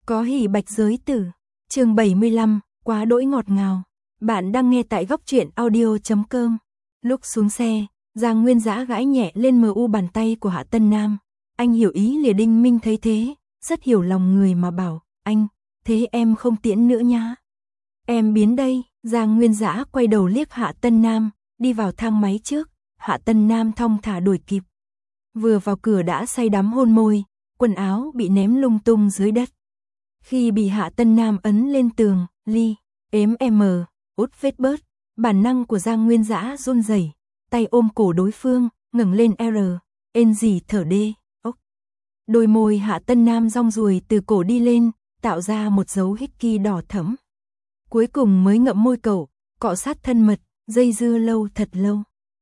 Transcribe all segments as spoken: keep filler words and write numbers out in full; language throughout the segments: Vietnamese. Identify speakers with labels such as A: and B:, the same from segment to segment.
A: Có hỉ bạch giới tử. Chương bảy mươi lăm, quá đỗi ngọt ngào. Bạn đang nghe tại góc truyện audio chấm com. Lúc xuống xe, Giang Nguyên Dã gãi nhẹ lên mờ u bàn tay của Hạ Tân Nam. Anh hiểu ý lìa Đinh Minh thấy thế, rất hiểu lòng người mà bảo, anh, thế em không tiễn nữa nhá. Em biến đây. Giang Nguyên Dã quay đầu liếc Hạ Tân Nam, đi vào thang máy trước. Hạ Tân Nam thong thả đuổi kịp. Vừa vào cửa đã say đắm hôn môi, quần áo bị ném lung tung dưới đất. Khi bị Hạ Tân Nam ấn lên tường, ly, ếm M, út vết bớt, bản năng của Giang Nguyên Dã run rẩy, tay ôm cổ đối phương, ngẩng lên R, ên gì thở đê, ốc. Đôi môi Hạ Tân Nam rong ruồi từ cổ đi lên, tạo ra một dấu hickey đỏ thẫm. Cuối cùng mới ngậm môi cậu, cọ sát thân mật, dây dưa lâu thật lâu.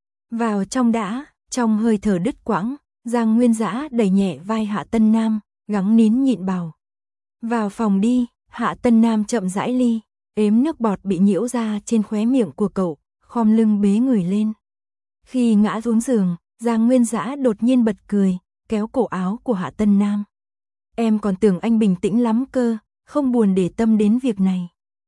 A: Vào trong đã, trong hơi thở đứt quãng, Giang Nguyên Dã đẩy nhẹ vai Hạ Tân Nam, gắng nín nhịn bảo. Vào phòng đi. Hạ Tân Nam chậm rãi ly, ếm nước bọt bị nhiễu ra trên khóe miệng của cậu, khom lưng bế người lên. Khi ngã xuống giường, Giang Nguyên Dã đột nhiên bật cười, kéo cổ áo của Hạ Tân Nam. Em còn tưởng anh bình tĩnh lắm cơ, không buồn để tâm đến việc này.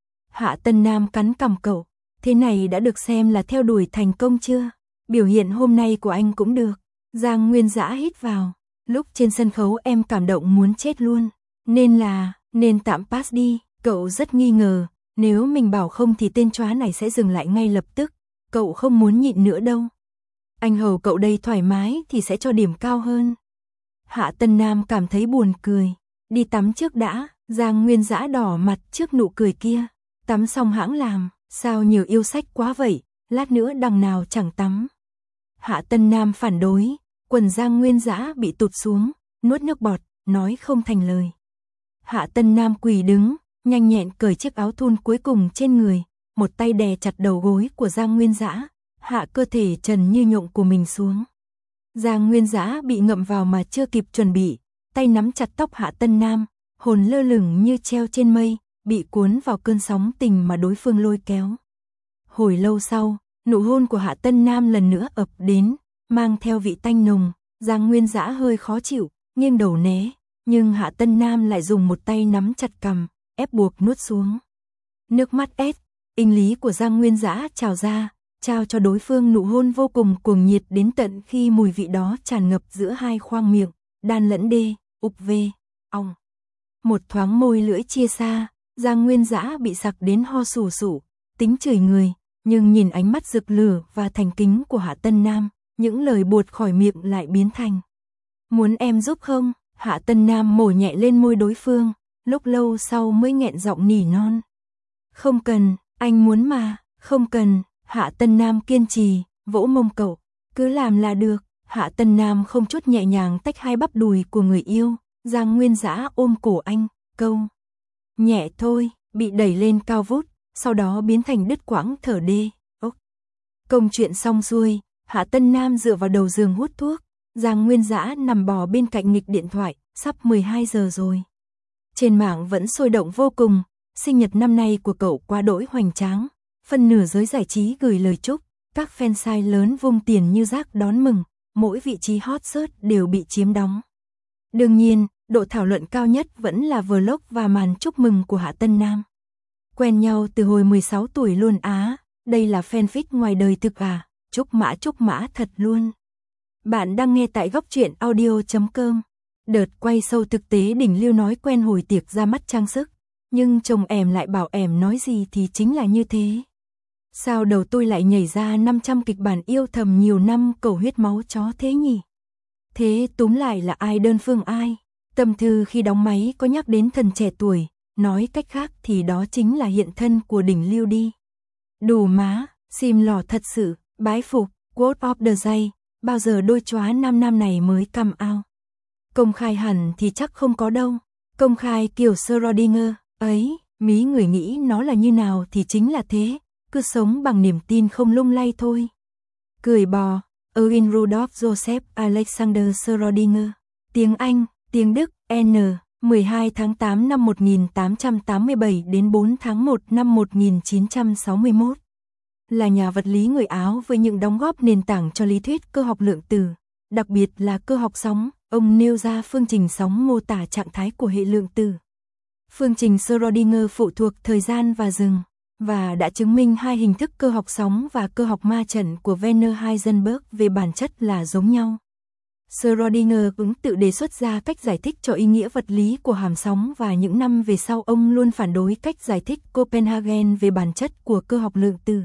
A: Hạ Tân Nam cắn cằm cậu, thế này đã được xem là theo đuổi thành công chưa? Biểu hiện hôm nay của anh cũng được. Giang Nguyên Dã hít vào, lúc trên sân khấu em cảm động muốn chết luôn, nên là, nên tạm pass đi. Cậu rất nghi ngờ, nếu mình bảo không thì tên chóa này sẽ dừng lại ngay lập tức, cậu không muốn nhịn nữa đâu. Anh hầu cậu đây thoải mái thì sẽ cho điểm cao hơn. Hạ Tân Nam cảm thấy buồn cười, đi tắm trước đã. Giang Nguyên Dã đỏ mặt trước nụ cười kia, tắm xong hãng làm, sao nhiều yêu sách quá vậy, lát nữa đằng nào chẳng tắm. Hạ Tân Nam phản đối, quần Giang Nguyên Dã bị tụt xuống, nuốt nước bọt, nói không thành lời. Hạ Tân Nam quỳ đứng, nhanh nhẹn cởi chiếc áo thun cuối cùng trên người, một tay đè chặt đầu gối của Giang Nguyên Dã, hạ cơ thể trần như nhộng của mình xuống. Giang Nguyên Dã bị ngậm vào mà chưa kịp chuẩn bị, tay nắm chặt tóc Hạ Tân Nam, hồn lơ lửng như treo trên mây, bị cuốn vào cơn sóng tình mà đối phương lôi kéo. Hồi lâu sau, nụ hôn của Hạ Tân Nam lần nữa ập đến, mang theo vị tanh nồng. Giang Nguyên Dã hơi khó chịu, nghiêng đầu né, nhưng Hạ Tân Nam lại dùng một tay nắm chặt cằm, ép buộc nuốt xuống. Nước mắt ép, inh lý của Giang Nguyên Dã trào ra, trao cho đối phương nụ hôn vô cùng cuồng nhiệt đến tận khi mùi vị đó tràn ngập giữa hai khoang miệng, đan lẫn đê, ục vê, ong. Một thoáng môi lưỡi chia xa, Giang Nguyên Dã bị sặc đến ho sù sụ, tính chửi người, nhưng nhìn ánh mắt rực lửa và thành kính của Hạ Tân Nam, những lời buột khỏi miệng lại biến thành. Muốn em giúp không? Hạ Tân Nam mổ nhẹ lên môi đối phương, lúc lâu sau mới nghẹn giọng nỉ non. Không cần, anh muốn mà, không cần. Hạ Tân Nam kiên trì, vỗ mông cậu, cứ làm là được. Hạ Tân Nam không chút nhẹ nhàng tách hai bắp đùi của người yêu, Giang Nguyên Dã ôm cổ anh, câu. Nhẹ thôi, bị đẩy lên cao vút, sau đó biến thành đứt quãng thở đê, ốc. Công chuyện xong xuôi, Hạ Tân Nam dựa vào đầu giường hút thuốc, Giang Nguyên Dã nằm bò bên cạnh nghịch điện thoại, sắp mười hai giờ rồi. Trên mạng vẫn sôi động vô cùng, sinh nhật năm nay của cậu quá đỗi hoành tráng, phần nửa giới giải trí gửi lời chúc, các fan size lớn vung tiền như rác đón mừng, mỗi vị trí hot search đều bị chiếm đóng. Đương nhiên, độ thảo luận cao nhất vẫn là vlog và màn chúc mừng của Hạ Tân Nam. Quen nhau từ hồi mười sáu tuổi luôn á, đây là fanfic ngoài đời thực à, chúc mã chúc mã thật luôn. Bạn đang nghe tại góc truyện audio chấm com. Đợt quay sâu thực tế đỉnh lưu nói quen hồi tiệc ra mắt trang sức, nhưng chồng em lại bảo em nói gì thì chính là như thế. Sao đầu tôi lại nhảy ra năm trăm kịch bản yêu thầm nhiều năm cầu huyết máu chó thế nhỉ? Thế túm lại là ai đơn phương ai? Tâm thư khi đóng máy có nhắc đến thần trẻ tuổi, nói cách khác thì đó chính là hiện thân của đỉnh lưu đi. Đủ má, sim lò thật sự, bái phục, quote of the day, bao giờ đôi chóa nam nam này mới come out. Công khai hẳn thì chắc không có đâu, công khai kiểu Schrödinger, ấy, mí người nghĩ nó là như nào thì chính là thế, cứ sống bằng niềm tin không lung lay thôi. Cười bò, Erwin Rudolf Joseph Alexander Schrödinger, tiếng Anh, tiếng Đức, N, mười hai tháng tám năm một nghìn tám trăm tám mươi bảy đến bốn tháng một năm một nghìn chín trăm sáu mươi mốt. Là nhà vật lý người Áo với những đóng góp nền tảng cho lý thuyết cơ học lượng tử, đặc biệt là cơ học sóng, ông nêu ra phương trình sóng mô tả trạng thái của hệ lượng tử. Phương trình Schrödinger phụ thuộc thời gian và rừng, và đã chứng minh hai hình thức cơ học sóng và cơ học ma trận của Werner Heisenberg về bản chất là giống nhau. Schrödinger cũng tự đề xuất ra cách giải thích cho ý nghĩa vật lý của hàm sóng và những năm về sau ông luôn phản đối cách giải thích Copenhagen về bản chất của cơ học lượng tử.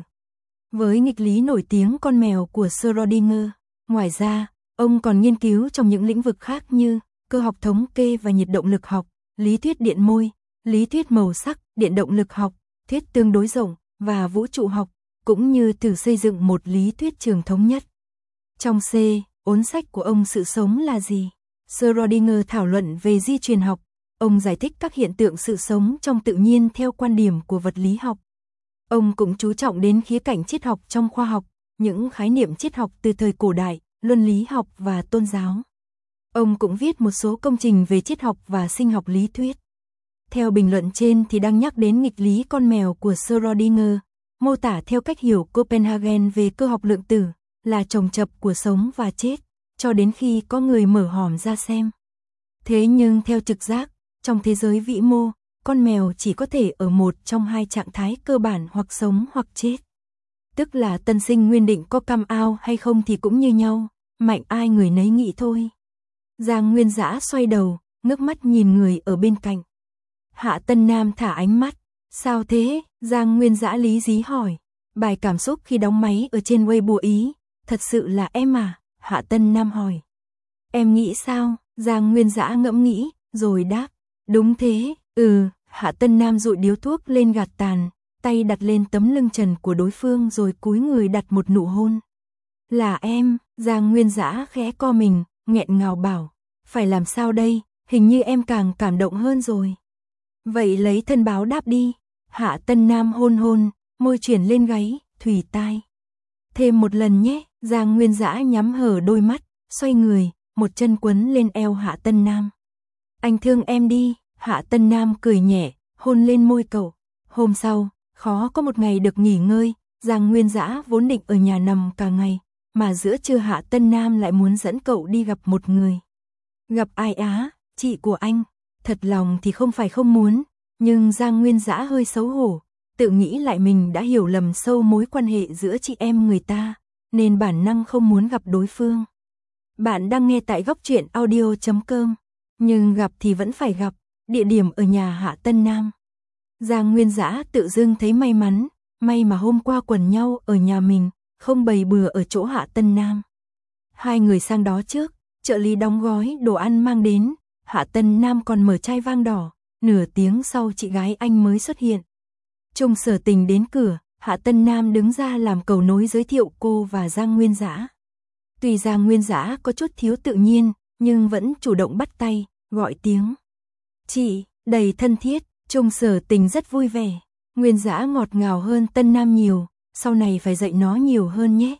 A: Với nghịch lý nổi tiếng con mèo của Schrödinger, ngoài ra, ông còn nghiên cứu trong những lĩnh vực khác như cơ học thống kê và nhiệt động lực học, lý thuyết điện môi, lý thuyết màu sắc, điện động lực học, thuyết tương đối rộng và vũ trụ học, cũng như thử xây dựng một lý thuyết trường thống nhất. Trong C, ốn sách của ông Sự sống là gì? Schrödinger thảo luận về di truyền học, ông giải thích các hiện tượng sự sống trong tự nhiên theo quan điểm của vật lý học. Ông cũng chú trọng đến khía cạnh triết học trong khoa học, những khái niệm triết học từ thời cổ đại, luân lý học và tôn giáo. Ông cũng viết một số công trình về triết học và sinh học lý thuyết. Theo bình luận trên thì đang nhắc đến nghịch lý con mèo của Schrödinger, mô tả theo cách hiểu Copenhagen về cơ học lượng tử, là chồng chập của sống và chết, cho đến khi có người mở hòm ra xem. Thế nhưng theo trực giác, trong thế giới vĩ mô, con mèo chỉ có thể ở một trong hai trạng thái cơ bản hoặc sống hoặc chết. Tức là tân sinh nguyên định có come out hay không thì cũng như nhau, mạnh ai người nấy nghĩ thôi. Giang Nguyên Dã xoay đầu, ngước mắt nhìn người ở bên cạnh. Hạ Tân Nam thả ánh mắt. Sao thế? Giang Nguyên Dã lý dí hỏi. Bài cảm xúc khi đóng máy ở trên Weibo Ý. Thật sự là em à? Hạ Tân Nam hỏi. Em nghĩ sao? Giang Nguyên Dã ngẫm nghĩ, rồi đáp. Đúng thế, ừ. Hạ Tân Nam dụi điếu thuốc lên gạt tàn, tay đặt lên tấm lưng trần của đối phương rồi cúi người đặt một nụ hôn. Là em, Giang Nguyên Dã khẽ co mình, nghẹn ngào bảo. Phải làm sao đây? Hình như em càng cảm động hơn rồi. Vậy lấy thân báo đáp đi. Hạ Tân Nam hôn hôn, môi chuyển lên gáy, thủy tai. Thêm một lần nhé. Giang Nguyên Dã nhắm hở đôi mắt, xoay người, một chân quấn lên eo Hạ Tân Nam. Anh thương em đi. Hạ Tân Nam cười nhẹ, hôn lên môi cậu. Hôm sau, khó có một ngày được nghỉ ngơi, Giang Nguyên Dã vốn định ở nhà nằm cả ngày, mà giữa trưa Hạ Tân Nam lại muốn dẫn cậu đi gặp một người. Gặp ai á? Chị của anh. Thật lòng thì không phải không muốn, nhưng Giang Nguyên Dã hơi xấu hổ, tự nghĩ lại mình đã hiểu lầm sâu mối quan hệ giữa chị em người ta, nên bản năng không muốn gặp đối phương. Bạn đang nghe tại góc truyện audio chấm com, nhưng gặp thì vẫn phải gặp, địa điểm ở nhà Hạ Tân Nam. Giang Nguyên Dã tự dưng thấy may mắn, may mà hôm qua quần nhau ở nhà mình, không bày bừa ở chỗ Hạ Tân Nam. Hai người sang đó trước, trợ lý đóng gói đồ ăn mang đến, Hạ Tân Nam còn mở chai vang đỏ, nửa tiếng sau chị gái anh mới xuất hiện. Trung Sở Tình đến cửa, Hạ Tân Nam đứng ra làm cầu nối giới thiệu cô và Giang Nguyên Dã. Tuy Giang Nguyên Dã có chút thiếu tự nhiên, nhưng vẫn chủ động bắt tay, gọi tiếng. Chị, đầy thân thiết, Trung Sở Tình rất vui vẻ. Nguyên Dã ngọt ngào hơn Tân Nam nhiều, sau này phải dạy nó nhiều hơn nhé.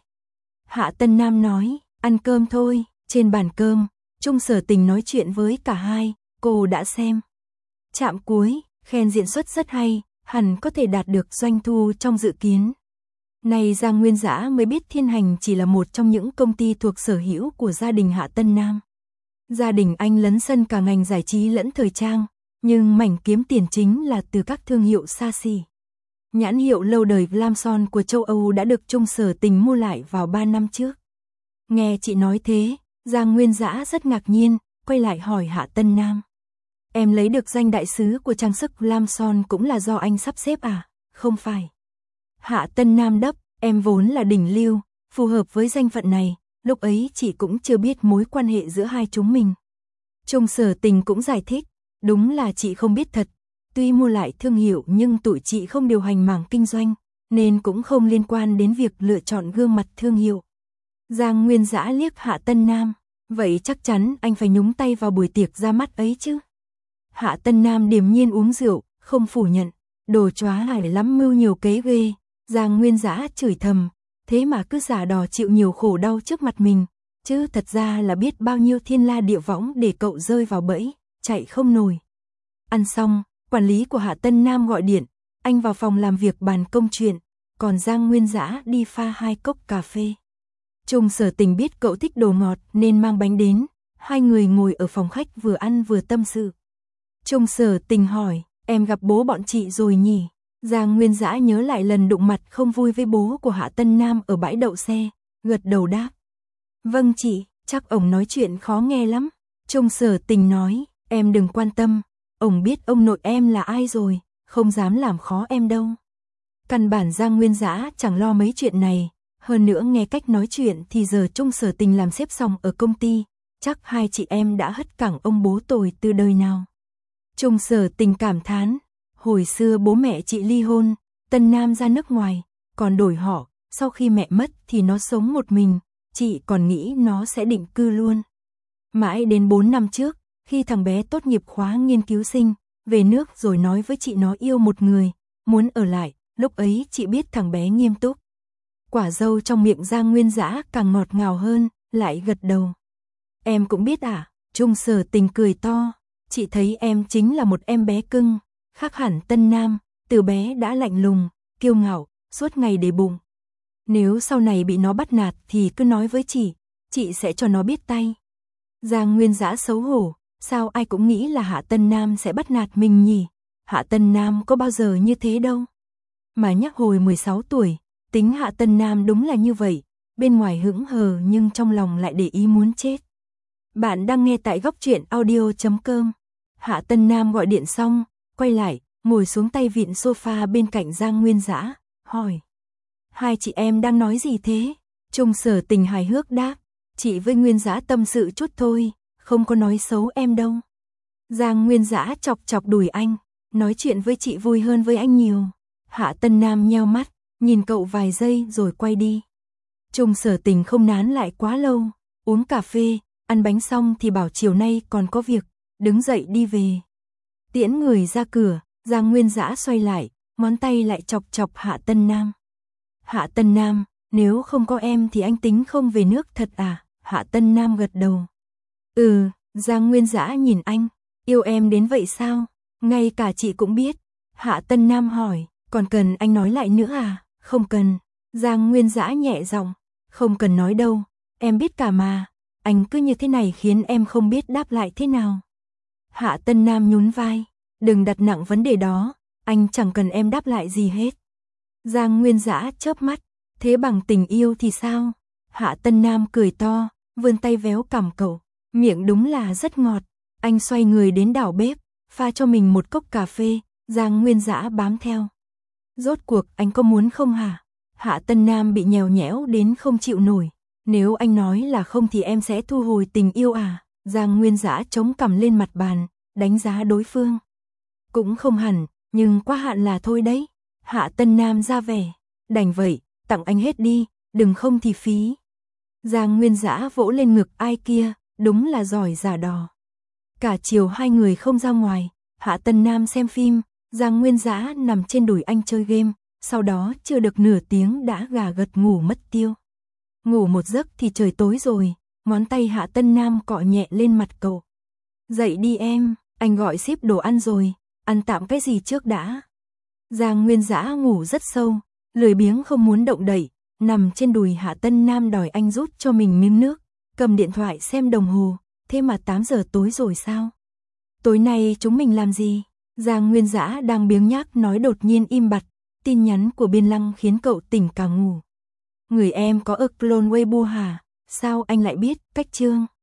A: Hạ Tân Nam nói, ăn cơm thôi. Trên bàn cơm, Trung Sở Tình nói chuyện với cả hai, cô đã xem. Chạm cuối, khen diễn xuất rất hay, hẳn có thể đạt được doanh thu trong dự kiến. Này Giang Nguyên Dã mới biết Thiên Hành chỉ là một trong những công ty thuộc sở hữu của gia đình Hạ Tân Nam. Gia đình anh lấn sân cả ngành giải trí lẫn thời trang, nhưng mảnh kiếm tiền chính là từ các thương hiệu xa xỉ. Nhãn hiệu lâu đời Glamson của châu Âu đã được Trung Sở Tình mua lại vào ba năm trước. Nghe chị nói thế, Giang Nguyên Dã rất ngạc nhiên, quay lại hỏi Hạ Tân Nam. Em lấy được danh đại sứ của trang sức Glamson cũng là do anh sắp xếp à? Không phải. Hạ Tân Nam đáp, em vốn là đỉnh lưu, phù hợp với danh phận này, lúc ấy chị cũng chưa biết mối quan hệ giữa hai chúng mình. Trung Sở Tình cũng giải thích, đúng là chị không biết thật, tuy mua lại thương hiệu nhưng tụi chị không điều hành mảng kinh doanh, nên cũng không liên quan đến việc lựa chọn gương mặt thương hiệu. Giang Nguyên Dã liếc Hạ Tân Nam, vậy chắc chắn anh phải nhúng tay vào buổi tiệc ra mắt ấy chứ. Hạ Tân Nam điềm nhiên uống rượu, không phủ nhận, đồ chóa hải lắm mưu nhiều kế ghê. Giang Nguyên Dã chửi thầm, thế mà cứ giả đò chịu nhiều khổ đau trước mặt mình, chứ thật ra là biết bao nhiêu thiên la địa võng để cậu rơi vào bẫy, chạy không nổi. Ăn xong, quản lý của Hạ Tân Nam gọi điện, anh vào phòng làm việc bàn công chuyện, còn Giang Nguyên Dã đi pha hai cốc cà phê. Trung Sở Tình biết cậu thích đồ ngọt nên mang bánh đến, hai người ngồi ở phòng khách vừa ăn vừa tâm sự. Trung Sở Tình hỏi, em gặp bố bọn chị rồi nhỉ? Giang Nguyên Dã nhớ lại lần đụng mặt không vui với bố của Hạ Tân Nam ở bãi đậu xe, gật đầu đáp. Vâng chị, chắc ổng nói chuyện khó nghe lắm. Trung Sở Tình nói, em đừng quan tâm, ổng biết ông nội em là ai rồi, không dám làm khó em đâu. Căn bản Giang Nguyên Dã chẳng lo mấy chuyện này, hơn nữa nghe cách nói chuyện thì giờ Trung Sở Tình làm xếp xong ở công ty, chắc hai chị em đã hất cẳng ông bố tồi từ đời nào. Trung Sở Tình cảm thán, hồi xưa bố mẹ chị ly hôn, Tân Nam ra nước ngoài, còn đổi họ, sau khi mẹ mất thì nó sống một mình, chị còn nghĩ nó sẽ định cư luôn. Mãi đến bốn năm trước, khi thằng bé tốt nghiệp khóa nghiên cứu sinh, về nước rồi nói với chị nó yêu một người, muốn ở lại, lúc ấy chị biết thằng bé nghiêm túc. Quả dâu trong miệng Giang Nguyên Dã càng ngọt ngào hơn, lại gật đầu. Em cũng biết à, Trung Sở Tình cười to, chị thấy em chính là một em bé cưng, khác hẳn Tân Nam, từ bé đã lạnh lùng, kiêu ngạo, suốt ngày để bụng. Nếu sau này bị nó bắt nạt thì cứ nói với chị, chị sẽ cho nó biết tay. Giang Nguyên Dã xấu hổ, sao ai cũng nghĩ là Hạ Tân Nam sẽ bắt nạt mình nhỉ? Hạ Tân Nam có bao giờ như thế đâu. Mà nhắc hồi mười sáu tuổi, tính Hạ Tân Nam đúng là như vậy, bên ngoài hững hờ nhưng trong lòng lại để ý muốn chết. Bạn đang nghe tại góc truyện audio chấm com. Hạ Tân Nam gọi điện xong, quay lại, ngồi xuống tay vịn sofa bên cạnh Giang Nguyên Dã, hỏi. Hai chị em đang nói gì thế? Trung Sở Tình hài hước đáp, chị với Nguyên Dã tâm sự chút thôi, không có nói xấu em đâu. Giang Nguyên Dã chọc chọc đùi anh, nói chuyện với chị vui hơn với anh nhiều. Hạ Tân Nam nheo mắt, nhìn cậu vài giây rồi quay đi. Trung Sở Tình không nán lại quá lâu, uống cà phê, ăn bánh xong thì bảo chiều nay còn có việc, đứng dậy đi về. Tiễn người ra cửa, Giang Nguyên Dã xoay lại, ngón tay lại chọc chọc Hạ Tân Nam. Hạ Tân Nam, nếu không có em thì anh tính không về nước thật à? Hạ Tân Nam gật đầu. Ừ, Giang Nguyên Dã nhìn anh, yêu em đến vậy sao? Ngay cả chị cũng biết. Hạ Tân Nam hỏi, còn cần anh nói lại nữa à? Không cần. Giang Nguyên Dã nhẹ giọng, không cần nói đâu, em biết cả mà. Anh cứ như thế này khiến em không biết đáp lại thế nào. Hạ Tân Nam nhún vai, đừng đặt nặng vấn đề đó, anh chẳng cần em đáp lại gì hết. Giang Nguyên Dã chớp mắt, thế bằng tình yêu thì sao? Hạ Tân Nam cười to, vươn tay véo cằm cậu, miệng đúng là rất ngọt. Anh xoay người đến đảo bếp, pha cho mình một cốc cà phê, Giang Nguyên Dã bám theo. Rốt cuộc anh có muốn không hả? Hạ Tân Nam bị nhèo nhẽo đến không chịu nổi. Nếu anh nói là không thì em sẽ thu hồi tình yêu à? Giang Nguyên Dã chống cằm lên mặt bàn, đánh giá đối phương. Cũng không hẳn, nhưng quá hạn là thôi đấy. Hạ Tân Nam ra vẻ, đành vậy, tặng anh hết đi, đừng không thì phí. Giang Nguyên Dã vỗ lên ngực ai kia, đúng là giỏi giả đò. Cả chiều hai người không ra ngoài, Hạ Tân Nam xem phim, Giang Nguyên Dã nằm trên đùi anh chơi game, sau đó chưa được nửa tiếng đã gà gật ngủ mất tiêu. Ngủ một giấc thì trời tối rồi, ngón tay Hạ Tân Nam cọ nhẹ lên mặt cậu. Dậy đi em, anh gọi ship đồ ăn rồi, ăn tạm cái gì trước đã. Giang Nguyên Dã ngủ rất sâu, lười biếng không muốn động đậy, nằm trên đùi Hạ Tân Nam đòi anh rút cho mình miếng nước, cầm điện thoại xem đồng hồ, thế mà tám giờ tối rồi sao? Tối nay chúng mình làm gì? Giang Nguyên Dã đang biếng nhác nói đột nhiên im bặt, tin nhắn của Biên Lăng khiến cậu tỉnh cả ngủ. Người em có ức clone Weibo hả? Sao anh lại biết? Cách chương